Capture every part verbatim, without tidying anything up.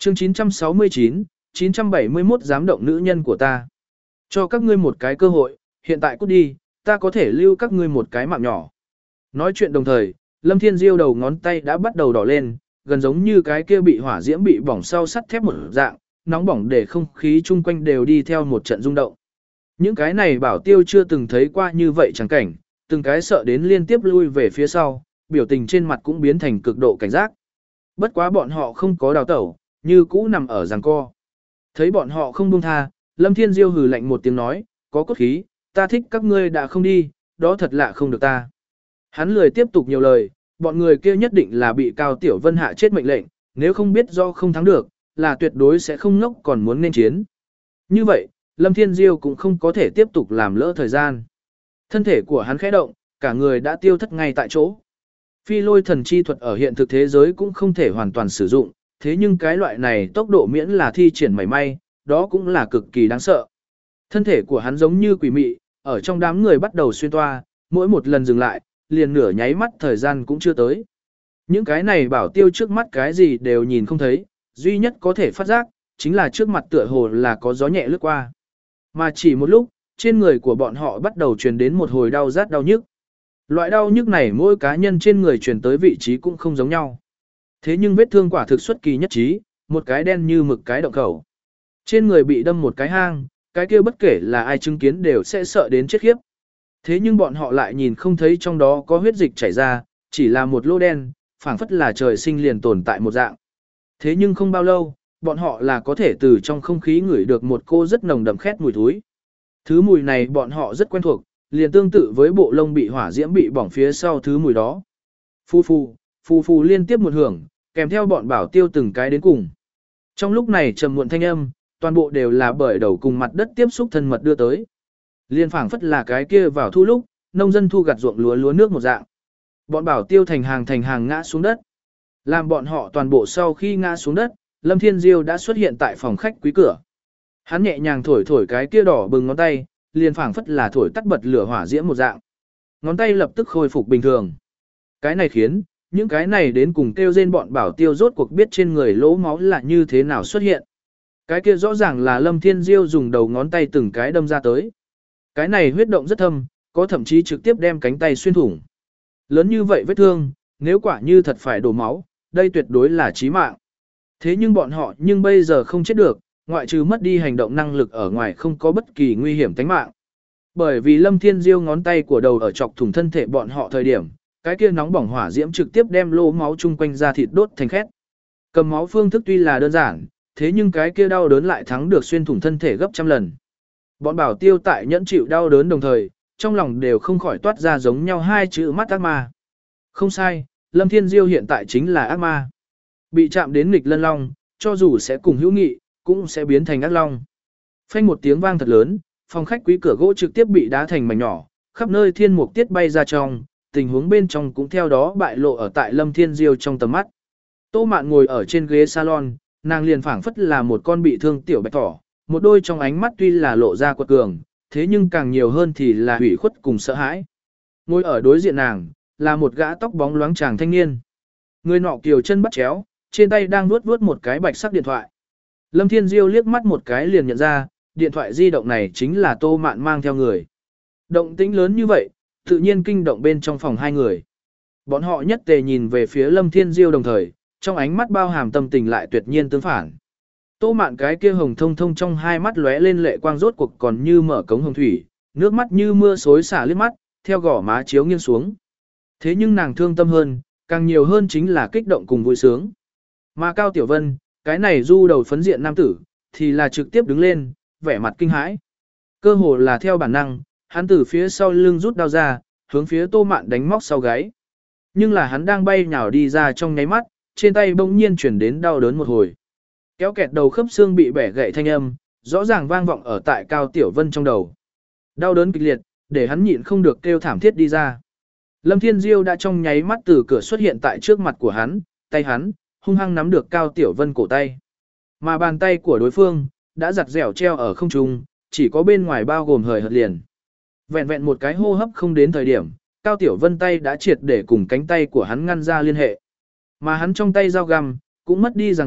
Chương chín trăm sáu mươi chín, chín trăm bảy mươi mốt dám động nữ nhân của ta. Cho các ngươi một cái cơ hội, hiện tại cút đi, ta có thể lưu các ngươi một cái mạng nhỏ. Nói chuyện đồng thời, Lâm Thiên Diêu đầu ngón tay đã bắt đầu đỏ lên, gần giống như cái kia bị hỏa diễm bị bỏng sau sắt thép một dạng, nóng bỏng để không khí chung quanh đều đi theo một trận rung động. Những cái này Bảo Tiêu chưa từng thấy qua như vậy chẳng cảnh, từng cái sợ đến liên tiếp lui về phía sau, biểu tình trên mặt cũng biến thành cực độ cảnh giác. Bất quá bọn họ không có đào tẩu, như cũ nằm ở giằng co. Thấy bọn họ không buông tha, Lâm Thiên Diêu hừ lạnh một tiếng nói, có cốt khí, ta thích các ngươi đã không đi, đó thật lạ không được ta. Hắn lười tiếp tục nhiều lời, bọn người kia nhất định là bị Cao Tiểu Vân hạ chết mệnh lệnh, nếu không biết do không thắng được, là tuyệt đối sẽ không ngốc còn muốn nên chiến. Như vậy, Lâm Thiên Diêu cũng không có thể tiếp tục làm lỡ thời gian. Thân thể của hắn khẽ động, cả người đã tiêu thất ngay tại chỗ. Phi lôi thần chi thuật ở hiện thực thế giới cũng không thể hoàn toàn sử dụng, thế nhưng cái loại này tốc độ miễn là thi triển mảy may, đó cũng là cực kỳ đáng sợ. Thân thể của hắn giống như quỷ mị, ở trong đám người bắt đầu xuyên toa, mỗi một lần dừng lại, liền nửa nháy mắt thời gian cũng chưa tới. Những cái này Bảo Tiêu trước mắt cái gì đều nhìn không thấy, duy nhất có thể phát giác, chính là trước mặt tựa hồ là có gió nhẹ lướt qua. Mà chỉ một lúc, trên người của bọn họ bắt đầu truyền đến một hồi đau rát đau nhức. Loại đau nhức này mỗi cá nhân trên người truyền tới vị trí cũng không giống nhau. Thế nhưng vết thương quả thực xuất kỳ nhất trí, một cái đen như mực cái động khẩu. Trên người bị đâm một cái hang, cái kia bất kể là ai chứng kiến đều sẽ sợ đến chết khiếp. Thế nhưng bọn họ lại nhìn không thấy trong đó có huyết dịch chảy ra, chỉ là một lỗ đen, phảng phất là trời sinh liền tồn tại một dạng. Thế nhưng không bao lâu, bọn họ là có thể từ trong không khí ngửi được một cô rất nồng đậm khét mùi thối. Thứ mùi này bọn họ rất quen thuộc, liền tương tự với bộ lông bị hỏa diễm bị bỏng phía sau thứ mùi đó. Phu phu, phu phu liên tiếp một hưởng, kèm theo bọn Bảo Tiêu từng cái đến cùng. Trong lúc này trầm muộn thanh âm, toàn bộ đều là bởi đầu cùng mặt đất tiếp xúc thân mật đưa tới. Liên phảng phất là cái kia vào thu lúc, nông dân thu gặt ruộng lúa lúa nước một dạng. Bọn Bảo Tiêu thành hàng thành hàng ngã xuống đất. Làm bọn họ toàn bộ sau khi ngã xuống đất, Lâm Thiên Diêu đã xuất hiện tại phòng khách quý cửa. Hắn nhẹ nhàng thổi thổi cái kia đỏ bừng ngón tay, liền phảng phất là thổi tắt bật lửa hỏa diễm một dạng. Ngón tay lập tức khôi phục bình thường. Cái này khiến, những cái này đến cùng kêu rên bọn Bảo Tiêu rốt cuộc biết trên người lỗ máu là như thế nào xuất hiện. Cái kia rõ ràng là Lâm Thiên Diêu dùng đầu ngón tay từng cái đâm ra tới. Cái này huyết động rất thâm, có thậm chí trực tiếp đem cánh tay xuyên thủng. Lớn như vậy vết thương, nếu quả như thật phải đổ máu, đây tuyệt đối là chí mạng. Thế nhưng bọn họ nhưng bây giờ không chết được, ngoại trừ mất đi hành động năng lực ở ngoài không có bất kỳ nguy hiểm tính mạng. Bởi vì Lâm Thiên Diêu ngón tay của đầu ở chọc thủng thân thể bọn họ thời điểm, cái kia nóng bỏng hỏa diễm trực tiếp đem lỗ máu chung quanh da thịt đốt thành khét. Cầm máu phương thức tuy là đơn giản, thế nhưng cái kia đau đớn lại thắng được xuyên thủng thân thể gấp trăm lần. Bọn Bảo Tiêu tại nhẫn chịu đau đớn đồng thời, trong lòng đều không khỏi toát ra giống nhau hai chữ mắt ác ma. Không sai, Lâm Thiên Diêu hiện tại chính là ác ma. Bị chạm đến nghịch lân long, cho dù sẽ cùng hữu nghị, cũng sẽ biến thành ác long. Phanh một tiếng vang thật lớn, phòng khách quý cửa gỗ trực tiếp bị đá thành mảnh nhỏ, khắp nơi thiên mục tiết bay ra trong, tình huống bên trong cũng theo đó bại lộ ở tại Lâm Thiên Diêu trong tầm mắt. Tô Mạn ngồi ở trên ghế salon, nàng liền phảng phất là một con bị thương tiểu bạch thỏ, một đôi trong ánh mắt tuy là lộ ra quật cường, thế nhưng càng nhiều hơn thì là hủy khuất cùng sợ hãi. Ngồi ở đối diện nàng, là một gã tóc bóng loáng chàng thanh niên. Người nọ kiều chân bắt chéo, trên tay đang vuốt vuốt một cái bạch sắc điện thoại. Lâm Thiên Diêu liếc mắt một cái liền nhận ra, điện thoại di động này chính là Tô Mạn mang theo người. Động tĩnh lớn như vậy, tự nhiên kinh động bên trong phòng hai người. Bọn họ nhất tề nhìn về phía Lâm Thiên Diêu đồng thời, trong ánh mắt bao hàm tâm tình lại tuyệt nhiên tương phản. Tô Mạn cái kia hồng thông thông trong hai mắt lóe lên lệ quang rốt cuộc còn như mở cống hồng thủy, nước mắt như mưa xối xả liếc mắt, theo gò má chiếu nghiêng xuống. Thế nhưng nàng thương tâm hơn, càng nhiều hơn chính là kích động cùng vui sướng. Mà Cao Tiểu Vân, cái này du đầu phấn diện nam tử, thì là trực tiếp đứng lên, vẻ mặt kinh hãi. Cơ hồ là theo bản năng, hắn từ phía sau lưng rút đao ra, hướng phía Tô Mạn đánh móc sau gáy. Nhưng là hắn đang bay nhào đi ra trong nháy mắt, trên tay bỗng nhiên chuyển đến đau đớn một hồi. Kéo kẹt đầu khớp xương bị bẻ gãy thanh âm, rõ ràng vang vọng ở tại Cao Tiểu Vân trong đầu. Đau đớn kịch liệt, để hắn nhịn không được kêu thảm thiết đi ra. Lâm Thiên Diêu đã trong nháy mắt từ cửa xuất hiện tại trước mặt của hắn, tay hắn hung hăng nắm được Cao Tiểu Vân cổ tay. Mà bàn tay của đối phương đã giặt dẻo treo ở không trung, chỉ có bên ngoài bao gồm hời hợt liền. Vẹn vẹn một cái hô hấp không đến thời điểm, Cao Tiểu Vân tay đã triệt để cùng cánh tay của hắn ngăn ra liên hệ. Mà hắn trong tay dao găm cũng mất đi ràng buộc,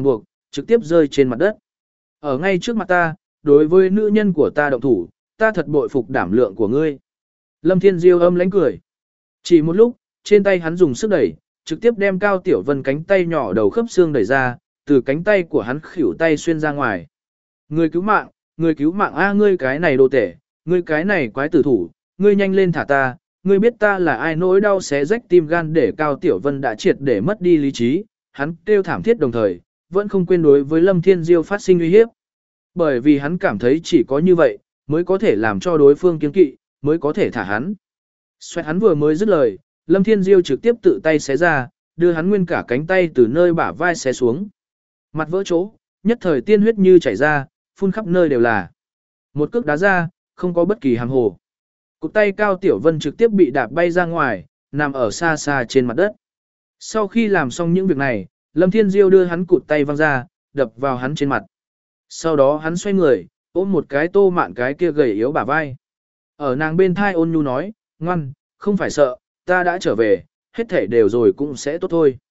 trực tiếp rơi trên mặt đất. Ở ngay trước mặt ta, đối với nữ nhân của ta động thủ, ta thật bội phục đảm lượng của ngươi. Lâm Thiên Diêu âm lãnh cười. Chỉ một lúc, trên tay hắn dùng sức đẩy, trực tiếp đem Cao Tiểu Vân cánh tay nhỏ đầu khớp xương đẩy ra, từ cánh tay của hắn khỉu tay xuyên ra ngoài. Người cứu mạng, người cứu mạng a ngươi cái này đồ tể, ngươi cái này quái tử thủ, ngươi nhanh lên thả ta, ngươi biết ta là ai nỗi đau xé rách tim gan để Cao Tiểu Vân đã triệt để mất đi lý trí, hắn kêu thảm thiết đồng thời, vẫn không quên đối với Lâm Thiên Diêu phát sinh uy hiếp. Bởi vì hắn cảm thấy chỉ có như vậy, mới có thể làm cho đối phương kiên kỵ, mới có thể thả hắn. Xoẹt hắn vừa mới dứt lời, Lâm Thiên Diêu trực tiếp tự tay xé ra, đưa hắn nguyên cả cánh tay từ nơi bả vai xé xuống. Mặt vỡ chỗ, nhất thời tiên huyết như chảy ra, phun khắp nơi đều là. Một cước đá ra, không có bất kỳ hàm hồ. Cụt tay Cao Tiểu Vân trực tiếp bị đạp bay ra ngoài, nằm ở xa xa trên mặt đất. Sau khi làm xong những việc này, Lâm Thiên Diêu đưa hắn cụt tay văng ra, đập vào hắn trên mặt. Sau đó hắn xoay người, ôm một cái Tô Mạn cái kia gầy yếu bả vai. Ở nàng bên thai ôn nhu nói, ngoan, không phải sợ, ta đã trở về, hết thể đều rồi cũng sẽ tốt thôi.